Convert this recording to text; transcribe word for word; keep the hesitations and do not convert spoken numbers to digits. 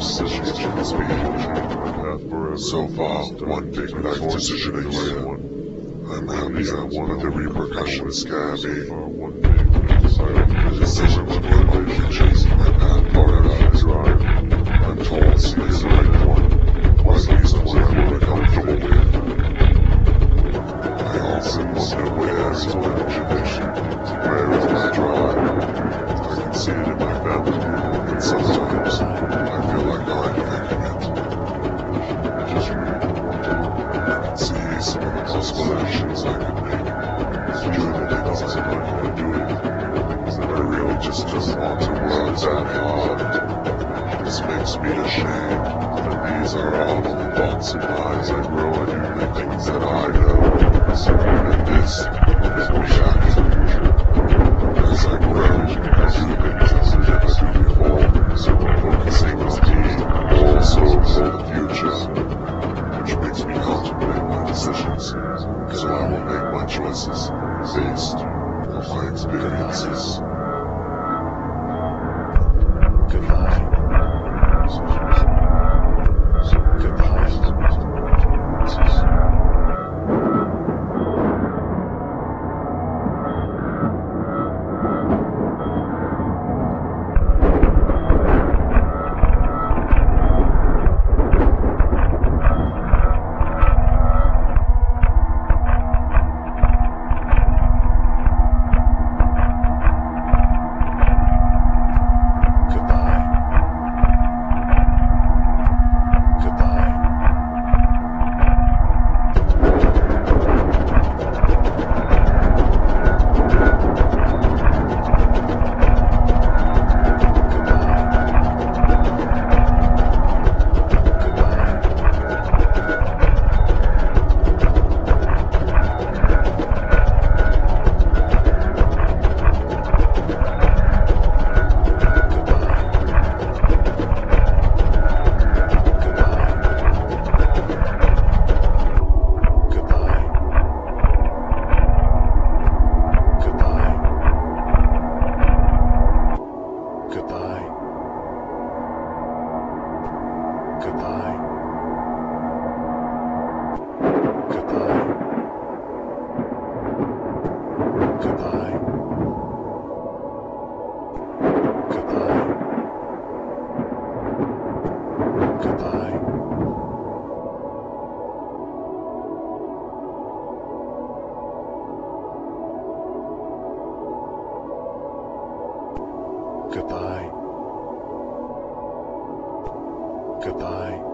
decisions must be. So far, one big life decision a year. I'm happy I won, the repercussions scare me. The decision to put my future, my path forward. I'm told it's the right one, or at least one I will be comfortable with. I often wonder where is my imagination, where is my drive. I can see it in my family, and sometimes I feel like I'm making it. I can see some of the possible actions I could make, journaling as I might want to do it. I really just don't want to work that hard. This makes me ashamed that these are all of the thoughts and lies I grow and do the things that I know. And this is reality. As I grow, I do things as I never do before, so focusing on me, also for the future, which makes me contemplate my decisions, so I will make my choices based on my experiences. Goodbye. Goodbye. Goodbye.